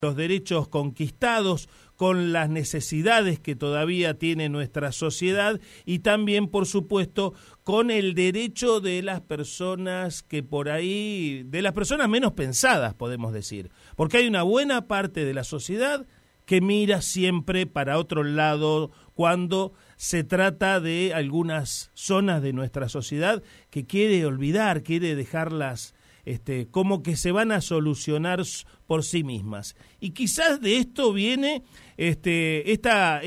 los derechos conquistados, con las necesidades que todavía tiene nuestra sociedad y también, por supuesto, con el derecho de las personas que por ahí, de las personas menos pensadas, podemos decir, porque hay una buena parte de la sociedad que mira siempre para otro lado cuando se trata de algunas zonas de nuestra sociedad que quiere olvidar, quiere dejarlas como que se van a solucionar por sí mismas. Y quizás de esto viene esta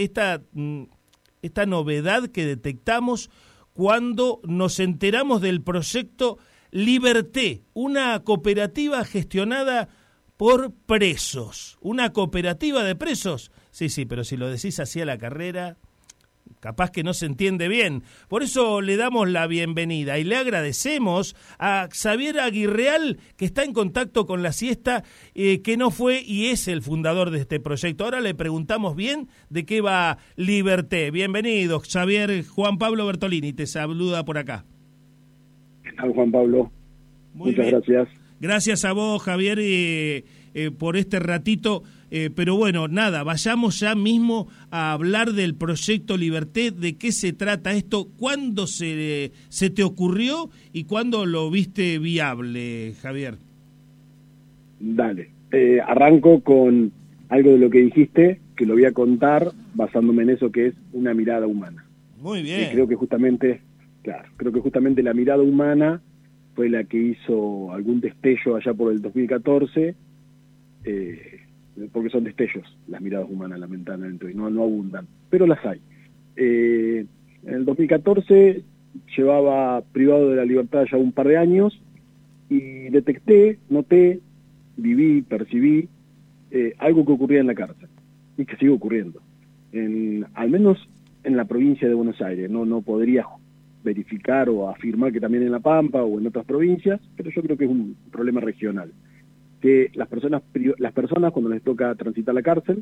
novedad que detectamos cuando nos enteramos del proyecto Liberté, una cooperativa gestionada por presos. ¿Una cooperativa de presos? Sí, pero si lo decís así a la carrera, capaz que no se entiende bien. Por eso le damos la bienvenida y le agradecemos a Xavier Aguirreal, que está en contacto con La Siesta, que no fue y es el fundador de este proyecto. Ahora le preguntamos bien de qué va Liberté. Bienvenido, Xavier. Juan Pablo Bertolini te saluda por acá. ¿Qué tal, Juan Pablo? Muchas gracias. Gracias a vos, Javier, por este ratito. Pero bueno, nada, vayamos ya mismo a hablar del proyecto Liberté, de qué se trata esto, cuándo se te ocurrió y cuándo lo viste viable, Javier. Dale, arranco con algo de lo que dijiste, que lo voy a contar basándome en eso que es una mirada humana. Muy bien. Creo que justamente la mirada humana fue la que hizo algún destello allá por el 2014, porque son destellos las miradas humanas, lamentablemente, y no abundan, pero las hay. En el 2014 llevaba privado de la libertad ya un par de años y detecté, noté, viví, percibí algo que ocurría en la cárcel y que sigue ocurriendo, al menos en la provincia de Buenos Aires. No podría verificar o afirmar que también en La Pampa o en otras provincias, pero yo creo que es un problema regional. Que las personas cuando les toca transitar la cárcel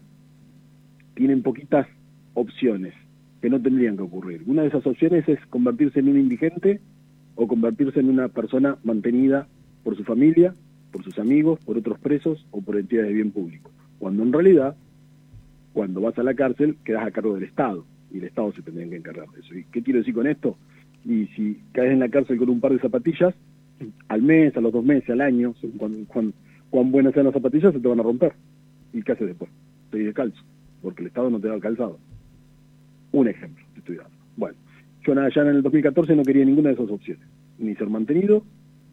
tienen poquitas opciones que no tendrían que ocurrir. Una de esas opciones es convertirse en un indigente o convertirse en una persona mantenida por su familia, por sus amigos, por otros presos o por entidades de bien público. Cuando en realidad, cuando vas a la cárcel, quedas a cargo del Estado y el Estado se tendría que encargar de eso. ¿Y qué quiero decir con esto? Y si caes en la cárcel con un par de zapatillas, al mes, a los 2 meses, al año, cuán buenas sean las zapatillas, se te van a romper. ¿Y qué haces después? Estoy descalzo, porque el Estado no te da el calzado. Un ejemplo te estoy dando. Bueno, yo ya en el 2014 no quería ninguna de esas opciones, ni ser mantenido,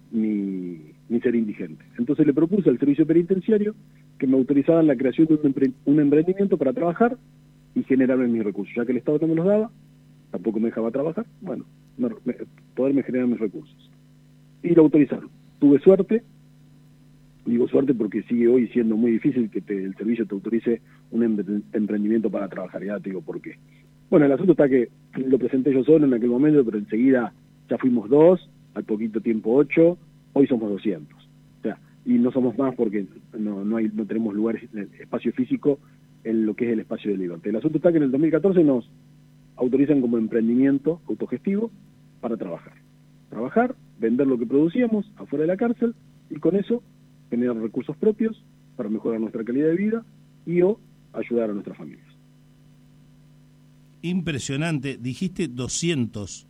ni ser indigente. Entonces le propuse al servicio penitenciario que me autorizaran la creación de un emprendimiento para trabajar y generarme mis recursos. Ya que el Estado no me los daba, tampoco me dejaba trabajar, bueno, poderme generar mis recursos. Y lo autorizaron. Tuve suerte. Digo suerte porque sigue hoy siendo muy difícil que el servicio te autorice un emprendimiento para trabajar. Ya te digo por qué. Bueno, el asunto está que lo presenté yo solo en aquel momento, pero enseguida ya fuimos 2, al poquito tiempo 8, hoy somos 200. O sea, y no somos más porque no tenemos lugares, espacio físico en lo que es el espacio de libertad. El asunto está que en el 2014 nos autorizan como emprendimiento autogestivo para trabajar. Trabajar, vender lo que producíamos afuera de la cárcel y con eso generar recursos propios para mejorar nuestra calidad de vida y o ayudar a nuestras familias. Impresionante. Dijiste 200.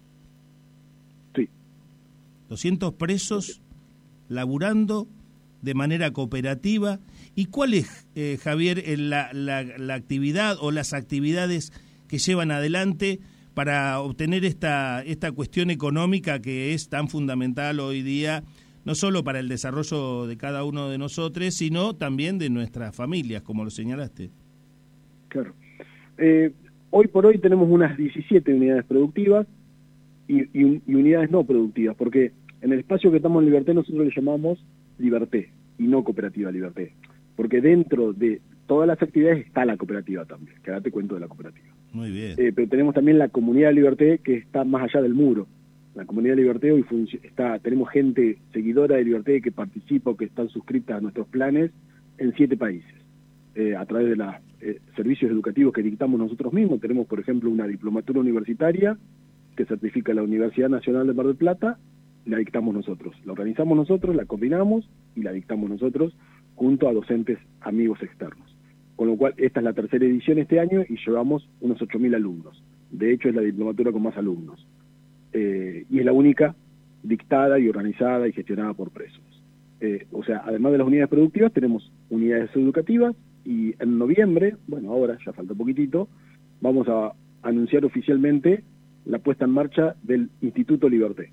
Sí. 200 presos laburando de manera cooperativa. ¿Y cuál es, Javier, la actividad o las actividades que llevan adelante para obtener esta cuestión económica que es tan fundamental hoy día, no solo para el desarrollo de cada uno de nosotros, sino también de nuestras familias, como lo señalaste? Claro. Hoy por hoy tenemos unas 17 unidades productivas y unidades no productivas, porque en el espacio que estamos en Liberté nosotros le llamamos Liberté y no Cooperativa Liberté, porque dentro de todas las actividades está la cooperativa también, que ahora te cuento de la cooperativa. Muy bien. Pero tenemos también la Comunidad de Liberté, que está más allá del muro. La Comunidad de Liberté hoy tenemos gente seguidora de Liberté que participa o que están suscritas a nuestros planes en 7 países. A través de los servicios educativos que dictamos nosotros mismos. Tenemos, por ejemplo, una diplomatura universitaria que certifica la Universidad Nacional de Mar del Plata, la dictamos nosotros. La organizamos nosotros, la coordinamos y la dictamos nosotros junto a docentes amigos externos. Con lo cual, esta es la tercera edición este año y llevamos unos 8.000 alumnos. De hecho, es la diplomatura con más alumnos. Y es la única dictada y organizada y gestionada por presos. O sea, además de las unidades productivas, tenemos unidades educativas y en noviembre, bueno, ahora ya falta poquitito, vamos a anunciar oficialmente la puesta en marcha del Instituto Liberté.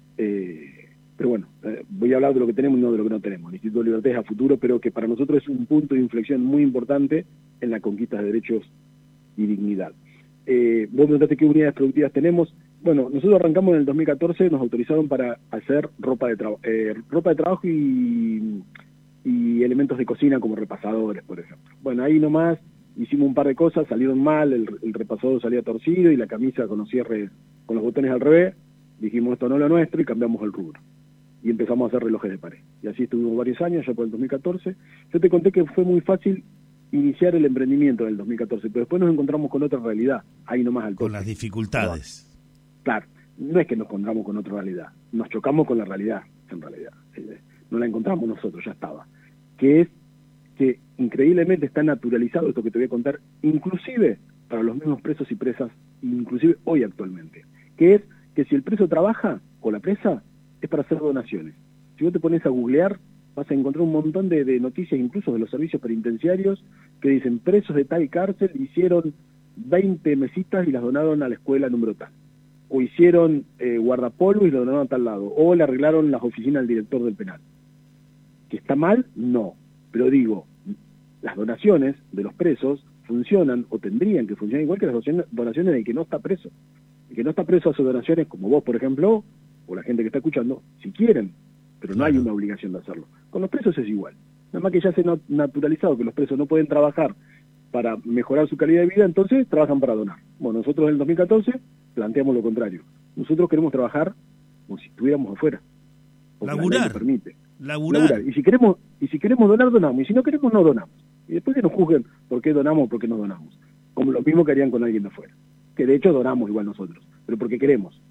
Pero bueno, voy a hablar de lo que tenemos y no de lo que no tenemos. El Instituto Liberté es a futuro, pero que para nosotros es un punto de inflexión muy importante en la conquista de derechos y dignidad. Vos me preguntaste qué unidades productivas tenemos. Bueno, nosotros arrancamos en el 2014, nos autorizaron para hacer ropa de trabajo y elementos de cocina como repasadores, por ejemplo. Bueno, ahí nomás hicimos un par de cosas, salieron mal, el repasador salía torcido y la camisa con los cierres, con los botones al revés. Dijimos, esto no es lo nuestro, y cambiamos el rubro. Y empezamos a hacer relojes de pared. Y así estuvimos varios años, ya por el 2014. Yo te conté que fue muy fácil iniciar el emprendimiento en el 2014, pero después nos encontramos con otra realidad, ahí nomás al toque. Con las dificultades. Claro, no es que nos encontramos con otra realidad, nos chocamos con la realidad, en realidad. No la encontramos nosotros, ya estaba. Que es que increíblemente está naturalizado esto que te voy a contar, inclusive para los mismos presos y presas, inclusive hoy actualmente. Que es que si el preso trabaja con la presa, es para hacer donaciones. Si vos te pones a googlear, vas a encontrar un montón de noticias, incluso de los servicios penitenciarios, que dicen, presos de tal cárcel hicieron 20 mesitas y las donaron a la escuela número tal. O hicieron guardapolvo y lo donaron a tal lado. O le arreglaron las oficinas al director del penal. ¿Que está mal? No. Pero digo, las donaciones de los presos funcionan o tendrían que funcionar igual que las donaciones del que no está preso. El que no está preso hace donaciones como vos, por ejemplo, o la gente que está escuchando, si quieren, pero no hay una obligación de hacerlo. Con los presos es igual. Nada más que ya se ha naturalizado que los presos no pueden trabajar para mejorar su calidad de vida, entonces trabajan para donar. Bueno, nosotros en el 2014 planteamos lo contrario. Nosotros queremos trabajar como si estuviéramos afuera. Laburar. Nos permite. Laburar. Y si queremos donar, donamos. Y si no queremos, no donamos. Y después que nos juzguen por qué donamos o por qué no donamos. Como lo mismo que harían con alguien de afuera. Que de hecho donamos igual nosotros, pero porque queremos.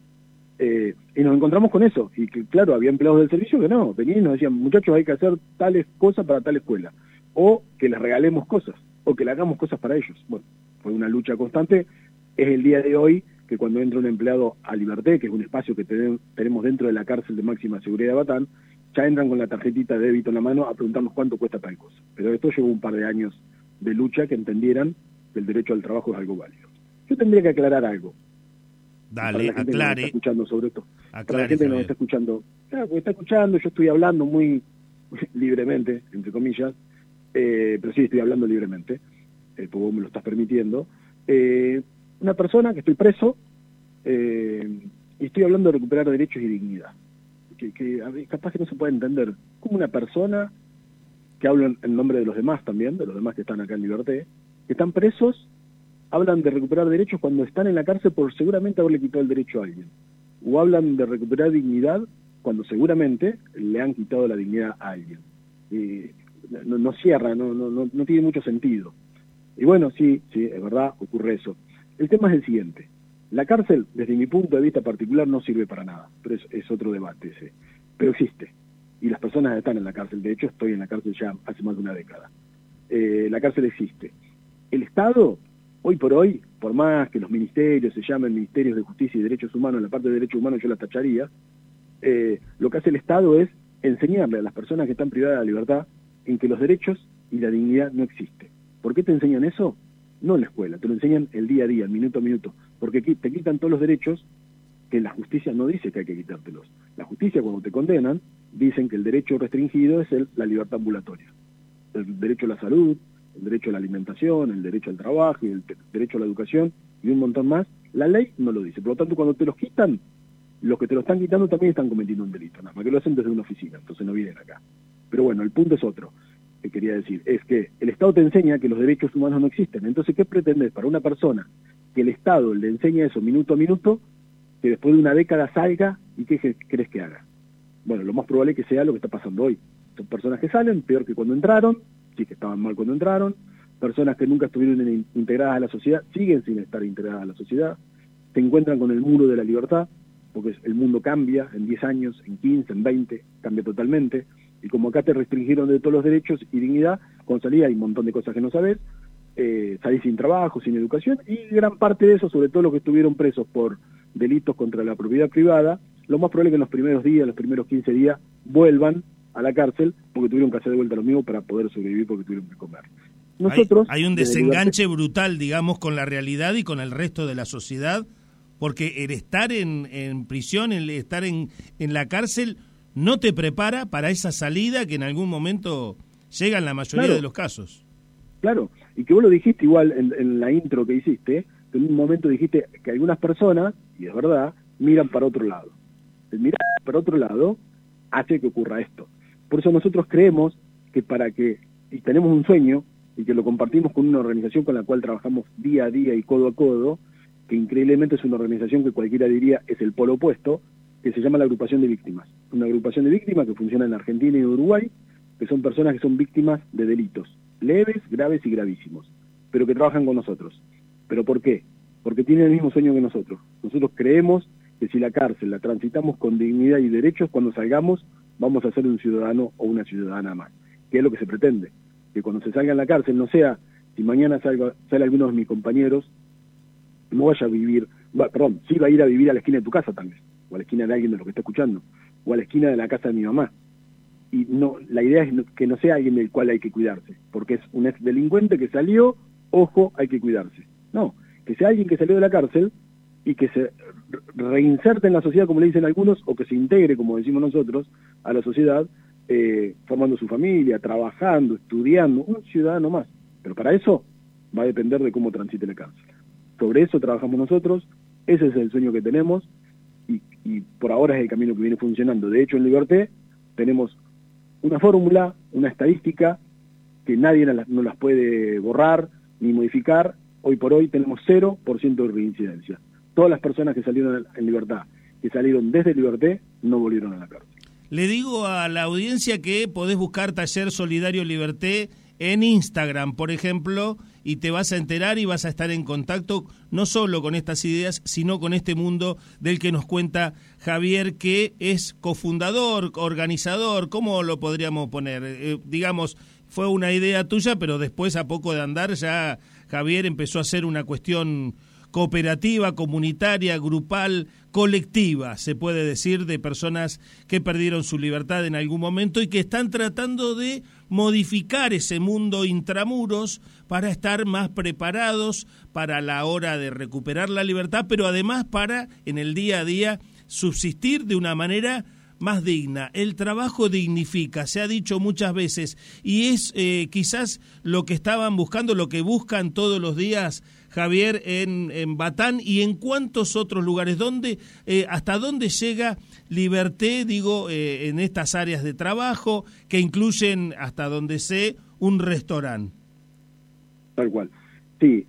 Y nos encontramos con eso. Y que, claro, había empleados del servicio que no. Venían y nos decían, muchachos, hay que hacer tales cosas para tal escuela. O que les regalemos cosas. O que le hagamos cosas para ellos. Bueno, fue una lucha constante. Es el día de hoy que cuando entra un empleado a Liberté, que es un espacio que tenemos dentro de la cárcel de máxima seguridad de Batán, ya entran con la tarjetita de débito en la mano a preguntarnos cuánto cuesta tal cosa. Pero esto llevó un par de años de lucha que entendieran que el derecho al trabajo es algo válido. Yo tendría que aclarar algo. Dale, aclare. Que nos está escuchando sobre esto. Aclare, para la gente que nos está escuchando. Claro, porque está escuchando, yo estoy hablando muy libremente, entre comillas, pero sí estoy hablando libremente, porque vos me lo estás permitiendo. Una persona que estoy preso, y estoy hablando de recuperar derechos y dignidad. Que capaz que no se puede entender. Como una persona que habla en nombre de los demás también, de los demás que están acá en Liberté, que están presos, hablan de recuperar derechos cuando están en la cárcel por seguramente haberle quitado el derecho a alguien. O hablan de recuperar dignidad cuando seguramente le han quitado la dignidad a alguien. No cierra, no tiene mucho sentido. Y bueno, sí, es verdad, ocurre eso. El tema es el siguiente. La cárcel, desde mi punto de vista particular, no sirve para nada, pero es otro debate ese. Pero existe. Y las personas están en la cárcel. De hecho, estoy en la cárcel ya hace más de una década. La cárcel existe. El Estado, hoy por hoy, por más que los ministerios se llamen ministerios de justicia y derechos humanos, en la parte de derechos humanos yo la tacharía, lo que hace el Estado es enseñarle a las personas que están privadas de la libertad en que los derechos y la dignidad no existen. ¿Por qué te enseñan eso? No en la escuela, te lo enseñan el día a día, minuto a minuto, porque te quitan todos los derechos que la justicia no dice que hay que quitártelos. La justicia, cuando te condenan, dicen que el derecho restringido es la libertad ambulatoria. El derecho a la salud, el derecho a la alimentación, el derecho al trabajo, y el derecho a la educación y un montón más. La ley no lo dice. Por lo tanto, cuando te los quitan, los que te lo están quitando también están cometiendo un delito, nada más que lo hacen desde una oficina, entonces no vienen acá. Pero bueno, el punto es otro. Que quería decir, es que el Estado te enseña que los derechos humanos no existen. Entonces, ¿qué pretendes para una persona que el Estado le enseña eso minuto a minuto, que después de una década salga y qué crees que haga? Bueno, lo más probable es que sea lo que está pasando hoy. Son personas que salen peor que cuando entraron, sí que estaban mal cuando entraron, personas que nunca estuvieron integradas a la sociedad, siguen sin estar integradas a la sociedad, se encuentran con el muro de la libertad, porque el mundo cambia en 10 años, en 15, en 20, cambia totalmente. Y como acá te restringieron de todos los derechos y dignidad, cuando salís hay un montón de cosas que no sabés, salís sin trabajo, sin educación, y gran parte de eso, sobre todo los que estuvieron presos por delitos contra la propiedad privada, lo más probable es que en los primeros días, los primeros 15 días, vuelvan a la cárcel porque tuvieron que hacer de vuelta lo mismo para poder sobrevivir porque tuvieron que comer. Nosotros, hay un desenganche brutal, digamos, con la realidad y con el resto de la sociedad, porque el estar en prisión, el estar en la cárcel, no te prepara para esa salida que en algún momento llega en la mayoría de los casos. Claro, y que vos lo dijiste igual en la intro que hiciste, que en un momento dijiste que algunas personas, y es verdad, miran para otro lado. El mirar para otro lado hace que ocurra esto. Por eso nosotros creemos que y tenemos un sueño, y que lo compartimos con una organización con la cual trabajamos día a día y codo a codo, que increíblemente es una organización que cualquiera diría es el polo opuesto, que se llama la Agrupación de Víctimas. Una agrupación de víctimas que funciona en Argentina y en Uruguay, que son personas que son víctimas de delitos leves, graves y gravísimos, pero que trabajan con nosotros. ¿Pero por qué? Porque tienen el mismo sueño que nosotros. Nosotros creemos que si la cárcel la transitamos con dignidad y derechos, cuando salgamos vamos a ser un ciudadano o una ciudadana más, que es lo que se pretende. Que cuando se salga en la cárcel no sea, si mañana sale alguno de mis compañeros, no vaya a vivir, sí va a ir a vivir a la esquina de tu casa tal vez, o a la esquina de alguien de lo que está escuchando, o a la esquina de la casa de mi mamá. Y no, la idea es que no sea alguien del cual hay que cuidarse, porque es un ex delincuente que salió, ojo, hay que cuidarse. No, que sea alguien que salió de la cárcel y que se reinserte en la sociedad, como le dicen algunos, o que se integre, como decimos nosotros, a la sociedad, formando su familia, trabajando, estudiando, un ciudadano más. Pero para eso va a depender de cómo transite la cárcel. Sobre eso trabajamos nosotros, ese es el sueño que tenemos, y por ahora es el camino que viene funcionando. De hecho, en Liberté tenemos una fórmula, una estadística, que nadie no las puede borrar ni modificar. Hoy por hoy tenemos 0% de reincidencia. Todas las personas que salieron en libertad, que salieron desde Liberté, no volvieron a la cárcel. Le digo a la audiencia que podés buscar Taller Solidario Liberté en Instagram, por ejemplo, y te vas a enterar y vas a estar en contacto no solo con estas ideas, sino con este mundo del que nos cuenta Javier, que es cofundador, organizador, ¿cómo lo podríamos poner? Digamos, fue una idea tuya, pero después, a poco de andar, ya Javier empezó a hacer una cuestión cooperativa, comunitaria, grupal, colectiva, se puede decir, de personas que perdieron su libertad en algún momento y que están tratando de modificar ese mundo intramuros para estar más preparados para la hora de recuperar la libertad, pero además para, en el día a día, subsistir de una manera más digna. El trabajo dignifica, se ha dicho muchas veces, y es quizás lo que estaban buscando, lo que buscan todos los días, Javier, en Batán y en cuántos otros lugares. ¿Hasta dónde llega Liberté, en estas áreas de trabajo que incluyen, hasta donde sé, un restaurante? Tal cual. Sí.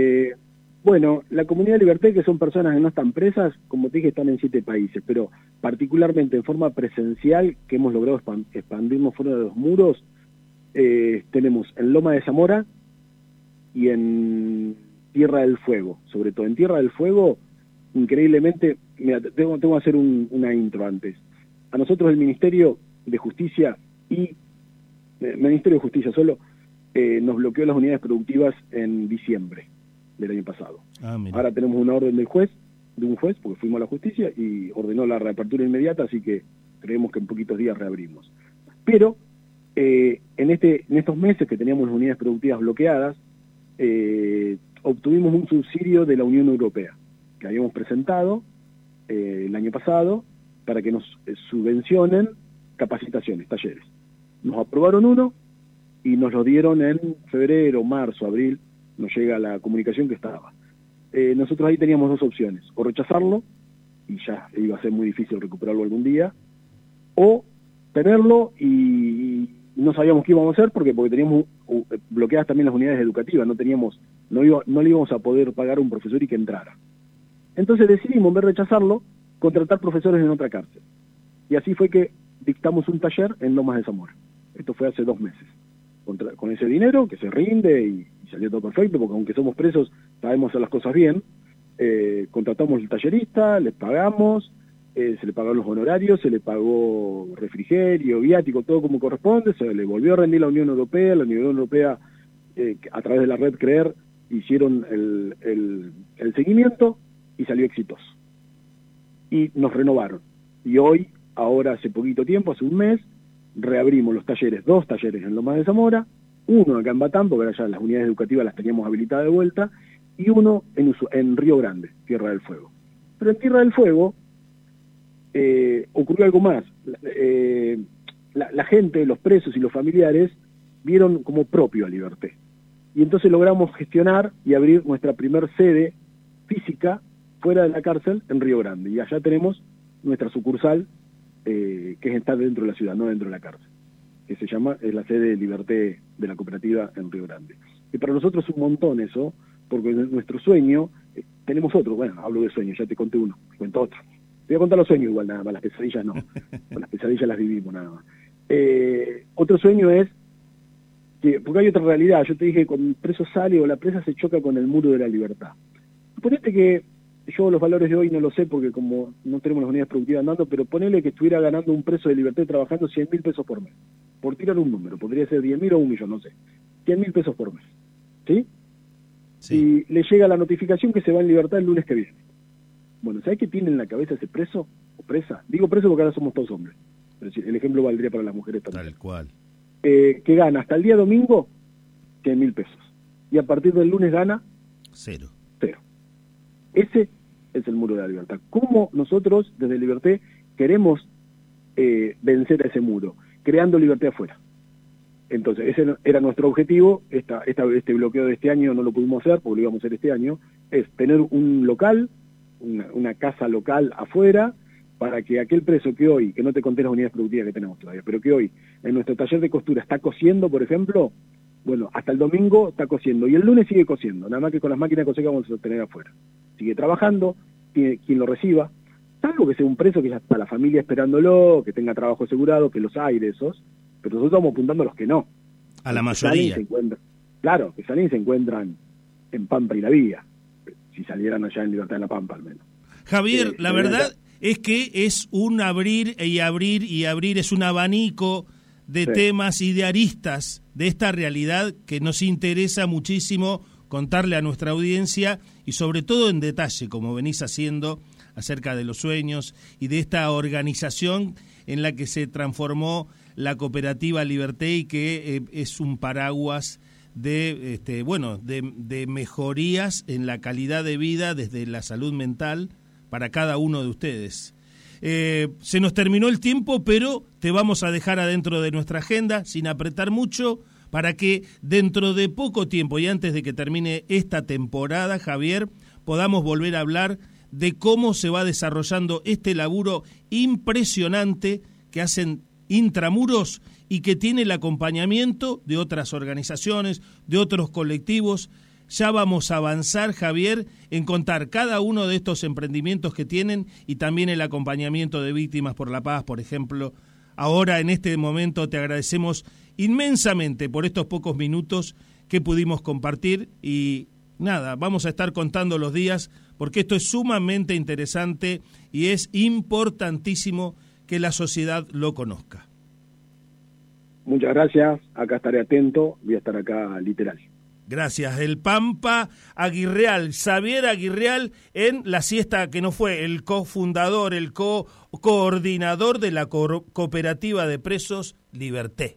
Bueno, la comunidad de Liberté, que son personas que no están presas, como te dije, están en 7 países, pero particularmente en forma presencial, que hemos logrado expandirnos fuera de los muros, tenemos en Loma de Zamora y en Tierra del Fuego. Sobre todo en Tierra del Fuego, increíblemente, mira, tengo que hacer una intro antes. A nosotros el Ministerio de Justicia solo nos bloqueó las unidades productivas en diciembre del año pasado. Ahora tenemos una orden de un juez, porque fuimos a la justicia y ordenó la reapertura inmediata, así que creemos que en poquitos días reabrimos. Pero en estos meses que teníamos las unidades productivas bloqueadas, obtuvimos un subsidio de la Unión Europea que habíamos presentado el año pasado para que nos subvencionen capacitaciones, talleres. Nos aprobaron uno y nos lo dieron en febrero, marzo, abril, nos llega la comunicación que estaba. Nosotros ahí teníamos 2 opciones, o rechazarlo, y ya iba a ser muy difícil recuperarlo algún día, o tenerlo y no sabíamos qué íbamos a hacer porque teníamos bloqueadas también las unidades educativas, no le íbamos a poder pagar a un profesor y que entrara. Entonces decidimos, en vez de rechazarlo, contratar profesores en otra cárcel. Y así fue que dictamos un taller en Lomas de Zamora. Esto fue hace 2 meses. Con ese dinero, que se rinde y salió todo perfecto, porque aunque somos presos, sabemos hacer las cosas bien. Contratamos el tallerista, les pagamos, se le pagaron los honorarios, se le pagó refrigerio, viático, todo como corresponde, se le volvió a rendir la Unión Europea, a través de la red CREER hicieron el seguimiento y salió exitoso. Y nos renovaron. Y hoy, ahora hace poquito tiempo, hace un mes, reabrimos los talleres, 2 talleres en Lomas de Zamora, uno acá en Batán, porque ahora ya las unidades educativas las teníamos habilitadas de vuelta, y uno en Río Grande, Tierra del Fuego. Pero en Tierra del Fuego ocurrió algo más. La gente, los presos y los familiares vieron como propio a Liberté. Y entonces logramos gestionar y abrir nuestra primer sede física fuera de la cárcel en Río Grande. Y allá tenemos nuestra sucursal, que está dentro de la ciudad, no dentro de la cárcel, que es la sede de Liberté de la cooperativa en Río Grande. Y para nosotros es un montón eso, porque nuestro sueño, tenemos otro, bueno, hablo de sueños, ya te conté uno, te cuento otro. Te voy a contar los sueños igual, nada más, las pesadillas no. Las pesadillas las vivimos nada más. Otro sueño es que, porque hay otra realidad, yo te dije, cuando el preso sale o la presa se choca con el muro de la libertad. Ponete que, yo los valores de hoy no lo sé porque como no tenemos las unidades productivas andando, pero ponele que estuviera ganando un preso de Liberté trabajando 100.000 pesos por mes. Por tirar un número, podría ser 10.000 o 1.000.000, no sé. 100.000 pesos por mes. ¿Sí? Sí. Y le llega la notificación que se va en libertad el lunes que viene. Bueno, ¿sabés qué tiene en la cabeza ese preso o presa? Digo preso porque ahora somos todos hombres. Es decir, el ejemplo valdría para las mujeres también. Tal cual. Que gana hasta el día domingo 100.000 pesos. Y a partir del lunes gana 0. Ese es el muro de la libertad. ¿Cómo nosotros, desde Liberté, queremos vencer a ese muro? Creando Liberté afuera. Entonces, ese era nuestro objetivo. Este bloqueo de este año no lo pudimos hacer, porque lo íbamos a hacer este año, es tener un local, una casa local afuera, para que aquel preso que hoy, que no te conté las unidades productivas que tenemos todavía, pero que hoy en nuestro taller de costura está cosiendo, por ejemplo, bueno, hasta el domingo está cosiendo, y el lunes sigue cosiendo, nada más que con las máquinas de coser que vamos a tener afuera. Sigue trabajando, tiene quien lo reciba, salvo que sea un preso que ya está la familia esperándolo, que tenga trabajo asegurado, que los hay de esos, pero nosotros estamos apuntando a los que no. A la mayoría. Claro, que salen y se encuentran en Pampa y La Vía, si salieran allá en Libertad en La Pampa al menos. Javier, la verdad es que es un abrir y abrir y abrir, es un abanico de temas y de aristas de esta realidad que nos interesa muchísimo contarle a nuestra audiencia y sobre todo en detalle, como venís haciendo acerca de los sueños y de esta organización en la que se transformó la cooperativa Liberté y que es un paraguas de mejorías en la calidad de vida desde la salud mental para cada uno de ustedes. Se nos terminó el tiempo, pero te vamos a dejar adentro de nuestra agenda sin apretar mucho para que dentro de poco tiempo y antes de que termine esta temporada, Javier, podamos volver a hablar de cómo se va desarrollando este laburo impresionante que hacen intramuros y que tiene el acompañamiento de otras organizaciones, de otros colectivos. Ya vamos a avanzar, Javier, en contar cada uno de estos emprendimientos que tienen y también el acompañamiento de Víctimas por la Paz, por ejemplo. Ahora, en este momento, te agradecemos inmensamente por estos pocos minutos que pudimos compartir y nada, vamos a estar contando los días porque esto es sumamente interesante y es importantísimo que la sociedad lo conozca. Muchas gracias, acá estaré atento, voy a estar acá literal. Gracias. El Pampa Aguirreal, Xavier Aguirreal, en La Siesta que no fue, el cofundador, el coordinador de la cooperativa de presos Liberté.